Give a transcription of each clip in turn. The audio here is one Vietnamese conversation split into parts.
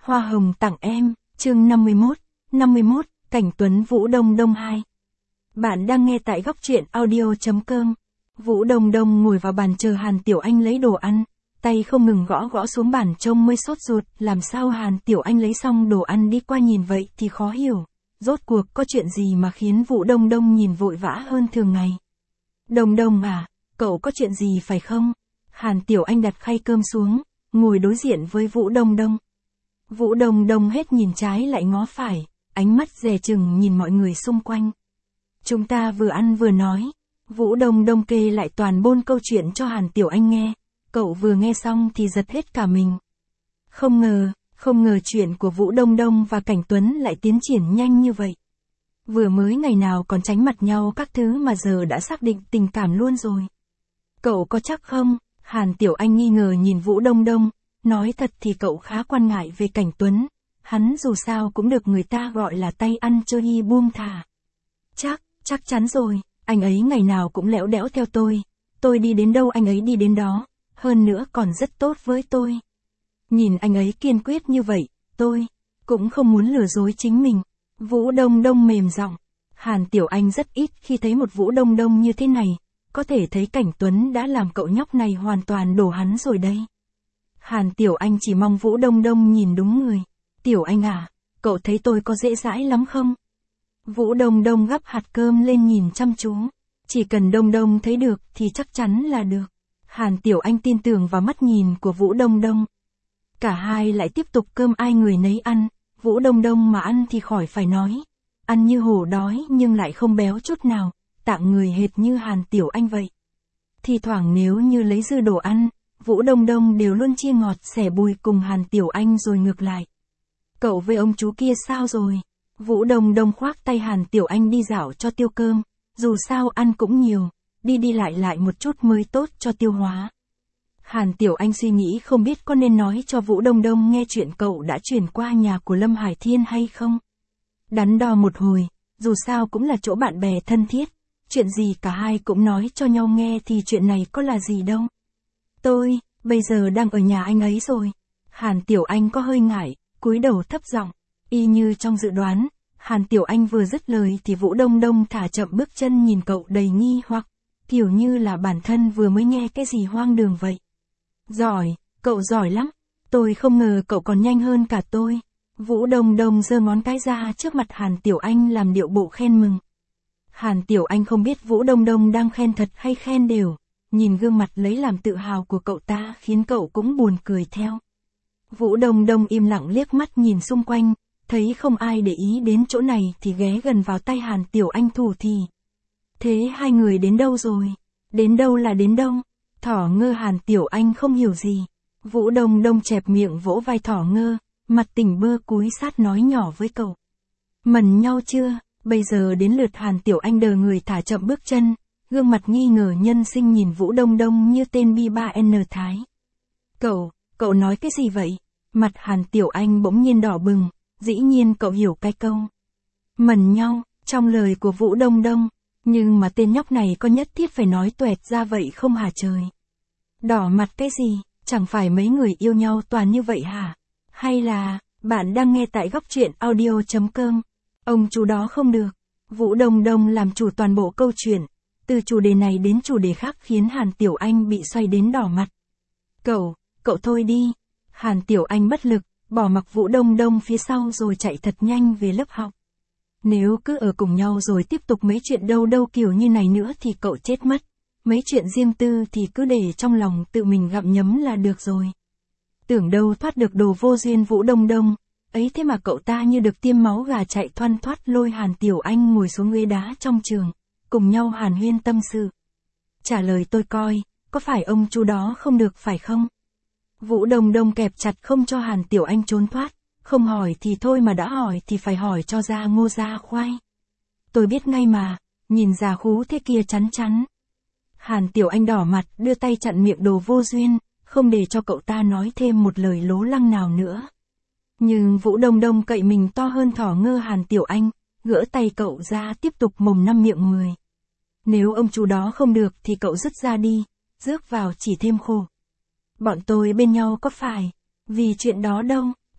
Hoa hồng tặng em, chương 51, Cảnh Tuấn Vũ Đông Đông 2. Bạn đang nghe tại góc truyện audio.com. Vũ Đông Đông ngồi vào bàn chờ Hàn Tiểu Anh lấy đồ ăn, tay không ngừng gõ xuống bàn trông mới sốt ruột, làm sao Hàn Tiểu Anh lấy xong đồ ăn đi qua nhìn vậy thì khó hiểu. Rốt cuộc có chuyện gì mà khiến Vũ Đông Đông nhìn vội vã hơn thường ngày. Đông Đông à, cậu có chuyện gì phải không? Hàn Tiểu Anh đặt khay cơm xuống, ngồi đối diện với Vũ Đông Đông. Vũ Đông Đông hết nhìn trái lại ngó phải, ánh mắt dè chừng nhìn mọi người xung quanh. Chúng ta vừa ăn vừa nói. Vũ Đông Đông kê lại toàn bôn câu chuyện cho Hàn Tiểu Anh nghe. Cậu vừa nghe xong thì giật hết cả mình. Không ngờ chuyện của Vũ Đông Đông và Cảnh Tuấn lại tiến triển nhanh như vậy. Vừa mới ngày nào còn tránh mặt nhau các thứ mà giờ đã xác định tình cảm luôn rồi. Cậu có chắc không? Hàn Tiểu Anh nghi ngờ nhìn Vũ Đông Đông. Nói thật thì cậu khá quan ngại về Cảnh Tuấn. Hắn dù sao cũng được người ta gọi là tay ăn chơi y buông thả. Chắc chắn rồi, anh ấy ngày nào cũng lẽo đẽo theo tôi. Tôi đi đến đâu anh ấy đi đến đó. Hơn nữa còn rất tốt với tôi. Nhìn anh ấy kiên quyết như vậy, tôi cũng không muốn lừa dối chính mình. Vũ Đông Đông mềm giọng. Hàn Tiểu Anh rất ít khi thấy một Vũ Đông Đông như thế này. Có thể thấy Cảnh Tuấn đã làm cậu nhóc này hoàn toàn đổ hắn rồi đây. Hàn Tiểu Anh chỉ mong Vũ Đông Đông nhìn đúng người. Tiểu Anh à, cậu thấy tôi có dễ dãi lắm không? Vũ Đông Đông gắp hạt cơm lên nhìn chăm chú. Chỉ cần Đông Đông thấy được thì chắc chắn là được. Hàn Tiểu Anh tin tưởng vào mắt nhìn của Vũ Đông Đông. Cả hai lại tiếp tục cơm ai người nấy ăn. Vũ Đông Đông mà ăn thì khỏi phải nói. Ăn như hổ đói nhưng lại không béo chút nào. Tạng người hệt như Hàn Tiểu Anh vậy. Thì thoảng nếu như lấy dư đồ ăn, Vũ Đông Đông đều luôn chia ngọt sẻ bùi cùng Hàn Tiểu Anh rồi ngược lại. Cậu với ông chú kia sao rồi? Vũ Đông Đông khoác tay Hàn Tiểu Anh đi dạo cho tiêu cơm. Dù sao ăn cũng nhiều, đi lại một chút mới tốt cho tiêu hóa. Hàn Tiểu Anh suy nghĩ không biết có nên nói cho Vũ Đông Đông nghe chuyện cậu đã chuyển qua nhà của Lâm Hải Thiên hay không. Đắn đo một hồi, dù sao cũng là chỗ bạn bè thân thiết. Chuyện gì cả hai cũng nói cho nhau nghe thì chuyện này có là gì đâu. Tôi, bây giờ đang ở nhà anh ấy rồi. Hàn Tiểu Anh có hơi ngại, cúi đầu thấp giọng. Y như trong dự đoán, Hàn Tiểu Anh vừa dứt lời thì Vũ Đông Đông thả chậm bước chân nhìn cậu đầy nghi hoặc, kiểu như là bản thân vừa mới nghe cái gì hoang đường vậy. Giỏi, cậu giỏi lắm. Tôi không ngờ cậu còn nhanh hơn cả tôi. Vũ Đông Đông giơ ngón cái ra trước mặt Hàn Tiểu Anh làm điệu bộ khen mừng. Hàn Tiểu Anh không biết Vũ Đông Đông đang khen thật hay khen đều. Nhìn gương mặt lấy làm tự hào của cậu ta khiến cậu cũng buồn cười theo. Vũ Đông Đông im lặng liếc mắt nhìn xung quanh, thấy không ai để ý đến chỗ này thì ghé gần vào tay Hàn Tiểu Anh thủ thì. Thế hai người đến đâu rồi? Đến đâu là đến đâu? Thỏ Ngơ Hàn Tiểu Anh không hiểu gì. Vũ Đông Đông chẹp miệng vỗ vai Thỏ Ngơ, mặt tỉnh bơ cúi sát nói nhỏ với cậu. Mần nhau chưa? Bây giờ đến lượt Hàn Tiểu Anh đờ người thả chậm bước chân, gương mặt nghi ngờ nhân sinh nhìn Vũ Đông Đông như tên Bi3N Thái. Cậu nói cái gì vậy? Mặt Hàn Tiểu Anh bỗng nhiên đỏ bừng, dĩ nhiên cậu hiểu cái câu mần nhau, trong lời của Vũ Đông Đông, nhưng mà tên nhóc này có nhất thiết phải nói tuẹt ra vậy không hả trời? Đỏ mặt cái gì, chẳng phải mấy người yêu nhau toàn như vậy hả? Hay là, bạn đang nghe tại góc truyện audio.com, ông chú đó không được. Vũ Đông Đông làm chủ toàn bộ câu chuyện, từ chủ đề này đến chủ đề khác khiến Hàn Tiểu Anh bị xoay đến đỏ mặt. Cậu thôi đi. Hàn Tiểu Anh bất lực, bỏ mặc Vũ Đông Đông phía sau rồi chạy thật nhanh về lớp học. Nếu cứ ở cùng nhau rồi tiếp tục mấy chuyện đâu kiểu như này nữa thì cậu chết mất. Mấy chuyện riêng tư thì cứ để trong lòng tự mình gặm nhấm là được rồi. Tưởng đâu thoát được đồ vô duyên Vũ Đông Đông. Ấy thế mà cậu ta như được tiêm máu gà chạy thoăn thoắt lôi Hàn Tiểu Anh ngồi xuống ghế đá trong trường, cùng nhau hàn huyên tâm sự. Trả lời tôi coi, có phải ông chú đó không được phải không? Vũ Đông Đông kẹp chặt không cho Hàn Tiểu Anh trốn thoát, không hỏi thì thôi mà đã hỏi thì phải hỏi cho ra ngô ra khoai. Tôi biết ngay mà, nhìn già khú thế kia chắn. Hàn Tiểu Anh đỏ mặt đưa tay chặn miệng đồ vô duyên, không để cho cậu ta nói thêm một lời lố lăng nào nữa. Nhưng Vũ Đông Đông cậy mình to hơn Thỏ Ngơ Hàn Tiểu Anh, gỡ tay cậu ra tiếp tục mồm năm miệng mười. Nếu ông chú đó không được thì cậu dứt ra đi, rước vào chỉ thêm khổ. Bọn tôi bên nhau có phải vì chuyện đó đâu.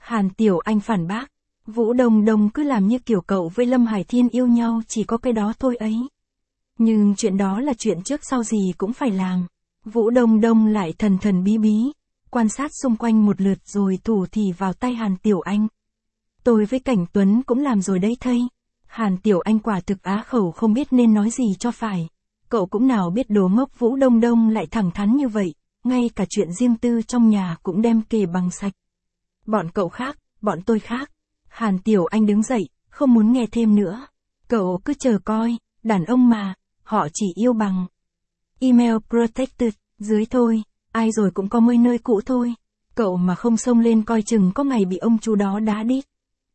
Hàn Tiểu Anh phản bác. Vũ Đông Đông cứ làm như kiểu cậu với Lâm Hải Thiên yêu nhau chỉ có cái đó thôi ấy. Nhưng chuyện đó là chuyện trước sau gì cũng phải làm. Vũ Đông Đông lại thần thần bí bí, quan sát xung quanh một lượt rồi thủ thì vào tay Hàn Tiểu Anh. Tôi với Cảnh Tuấn cũng làm rồi đấy thây. Hàn Tiểu Anh quả thực á khẩu không biết nên nói gì cho phải. Cậu cũng nào biết đồ ngốc Vũ Đông Đông lại thẳng thắn như vậy, ngay cả chuyện riêng tư trong nhà cũng đem kề bằng sạch. Bọn cậu khác, bọn tôi khác. Hàn Tiểu Anh đứng dậy, không muốn nghe thêm nữa. Cậu cứ chờ coi, đàn ông mà, họ chỉ yêu bằng email protected, dưới thôi, ai rồi cũng có mấy nơi cũ thôi. Cậu mà không xông lên coi chừng có ngày bị ông chú đó đá đít.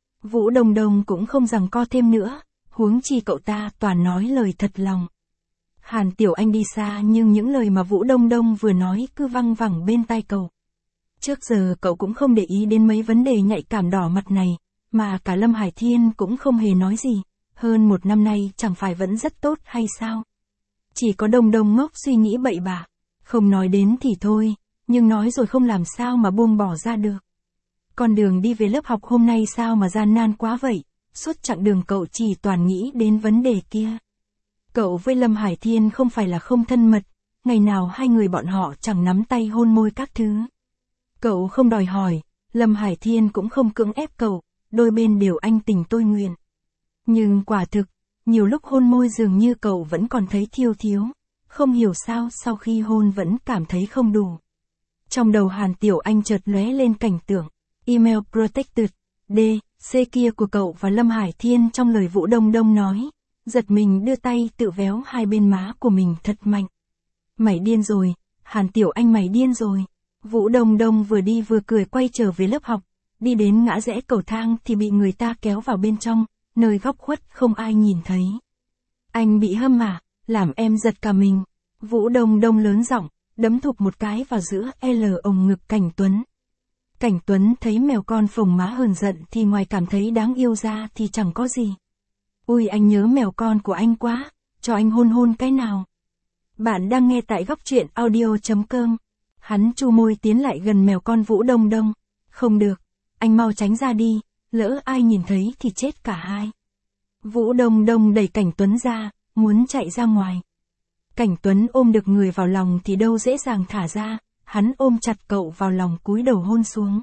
Vũ Đông Đông cũng không giằng co thêm nữa, huống chi cậu ta toàn nói lời thật lòng. Hàn Tiểu Anh đi xa nhưng những lời mà Vũ Đông Đông vừa nói cứ văng vẳng bên tai cậu. Trước giờ cậu cũng không để ý đến mấy vấn đề nhạy cảm đỏ mặt này, mà cả Lâm Hải Thiên cũng không hề nói gì, hơn 1 năm nay chẳng phải vẫn rất tốt hay sao? Chỉ có Đông Đông ngốc suy nghĩ bậy bạ, không nói đến thì thôi, nhưng nói rồi không làm sao mà buông bỏ ra được. Con đường đi về lớp học hôm nay sao mà gian nan quá vậy, suốt chặng đường cậu chỉ toàn nghĩ đến vấn đề kia. Cậu với Lâm Hải Thiên không phải là không thân mật, ngày nào hai người bọn họ chẳng nắm tay hôn môi các thứ. Cậu không đòi hỏi, Lâm Hải Thiên cũng không cưỡng ép cậu, đôi bên đều anh tình tôi nguyện. Nhưng quả thực, nhiều lúc hôn môi dường như cậu vẫn còn thấy thiếu, không hiểu sao sau khi hôn vẫn cảm thấy không đủ. Trong đầu Hàn Tiểu Anh chợt lóe lên cảnh tượng, email protected, D.C kia của cậu và Lâm Hải Thiên trong lời Vũ Đông Đông nói, giật mình đưa tay tự véo hai bên má của mình thật mạnh. Mày điên rồi, Hàn Tiểu Anh mày điên rồi. Vũ Đông Đông vừa đi vừa cười quay trở về lớp học, đi đến ngã rẽ cầu thang thì bị người ta kéo vào bên trong, nơi góc khuất không ai nhìn thấy. Anh bị hâm à, làm em giật cả mình. Vũ Đông Đông lớn giọng, đấm thụp một cái vào giữa L ồng ngực Cảnh Tuấn. Cảnh Tuấn thấy mèo con phồng má hờn giận thì ngoài cảm thấy đáng yêu ra thì chẳng có gì. Ui anh nhớ mèo con của anh quá, cho anh hôn hôn cái nào. Bạn đang nghe tại góc truyện audio.com. Hắn chu môi tiến lại gần mèo con Vũ Đông Đông. Không được, anh mau tránh ra đi, lỡ ai nhìn thấy thì chết cả hai. Vũ Đông Đông đẩy Cảnh Tuấn ra, muốn chạy ra ngoài. Cảnh Tuấn ôm được người vào lòng thì đâu dễ dàng thả ra, hắn ôm chặt cậu vào lòng cúi đầu hôn xuống.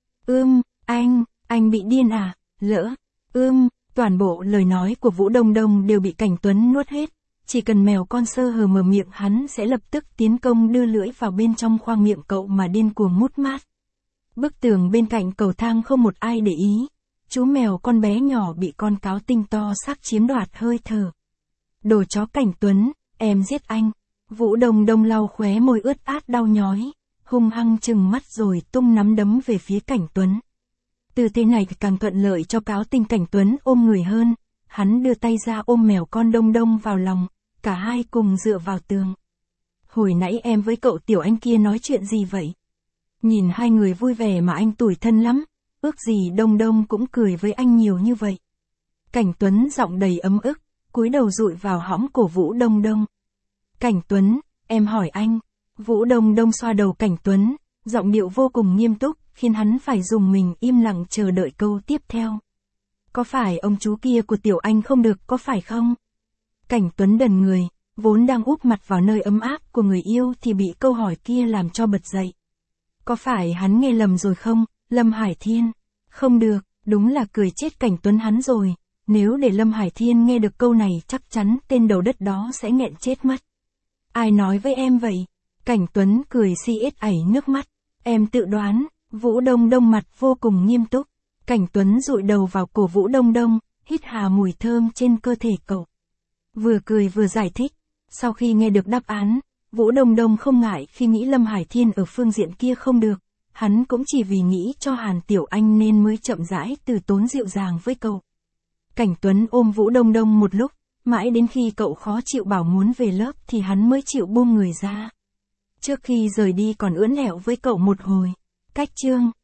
Anh bị điên à, lỡ, toàn bộ lời nói của Vũ Đông Đông đều bị Cảnh Tuấn nuốt hết. Chỉ cần mèo con sơ hở mở miệng hắn sẽ lập tức tiến công đưa lưỡi vào bên trong khoang miệng cậu mà điên cuồng mút mát. Bức tường bên cạnh cầu thang không một ai để ý. Chú mèo con bé nhỏ bị con cáo tinh to xác chiếm đoạt hơi thở. Đồ chó Cảnh Tuấn, em giết anh. Vũ Đông Đông lau khóe môi ướt át đau nhói, hung hăng trừng mắt rồi tung nắm đấm về phía Cảnh Tuấn. Tư thế này càng thuận lợi cho cáo tinh Cảnh Tuấn ôm người hơn. Hắn đưa tay ra ôm mèo con Đông Đông vào lòng, cả hai cùng dựa vào tường. Hồi nãy em với cậu Tiểu Anh kia nói chuyện gì vậy? Nhìn hai người vui vẻ mà anh tủi thân lắm, ước gì Đông Đông cũng cười với anh nhiều như vậy. Cảnh Tuấn giọng đầy ấm ức, cúi đầu dụi vào hõm cổ Vũ Đông Đông. Cảnh Tuấn, em hỏi anh. Vũ Đông Đông xoa đầu Cảnh Tuấn, giọng điệu vô cùng nghiêm túc, khiến hắn phải dùng mình im lặng chờ đợi câu tiếp theo. Có phải ông chú kia của Tiểu Anh không được có phải không? Cảnh Tuấn đần người, vốn đang úp mặt vào nơi ấm áp của người yêu thì bị câu hỏi kia làm cho bật dậy. Có phải hắn nghe lầm rồi không, Lâm Hải Thiên? Không được, đúng là cười chết Cảnh Tuấn hắn rồi. Nếu để Lâm Hải Thiên nghe được câu này chắc chắn tên đầu đất đó sẽ nghẹn chết mất. Ai nói với em vậy? Cảnh Tuấn cười si ết ảy nước mắt. Em tự đoán. Vũ Đông Đông mặt vô cùng nghiêm túc. Cảnh Tuấn dụi đầu vào cổ Vũ Đông Đông, hít hà mùi thơm trên cơ thể cậu. Vừa cười vừa giải thích. Sau khi nghe được đáp án, Vũ Đông Đông không ngại khi nghĩ Lâm Hải Thiên ở phương diện kia không được. Hắn cũng chỉ vì nghĩ cho Hàn Tiểu Anh nên mới chậm rãi từ tốn dịu dàng với cậu. Cảnh Tuấn ôm Vũ Đông Đông một lúc, mãi đến khi cậu khó chịu bảo muốn về lớp thì hắn mới chịu buông người ra. Trước khi rời đi còn ưỡn ẹo với cậu một hồi. Cách chương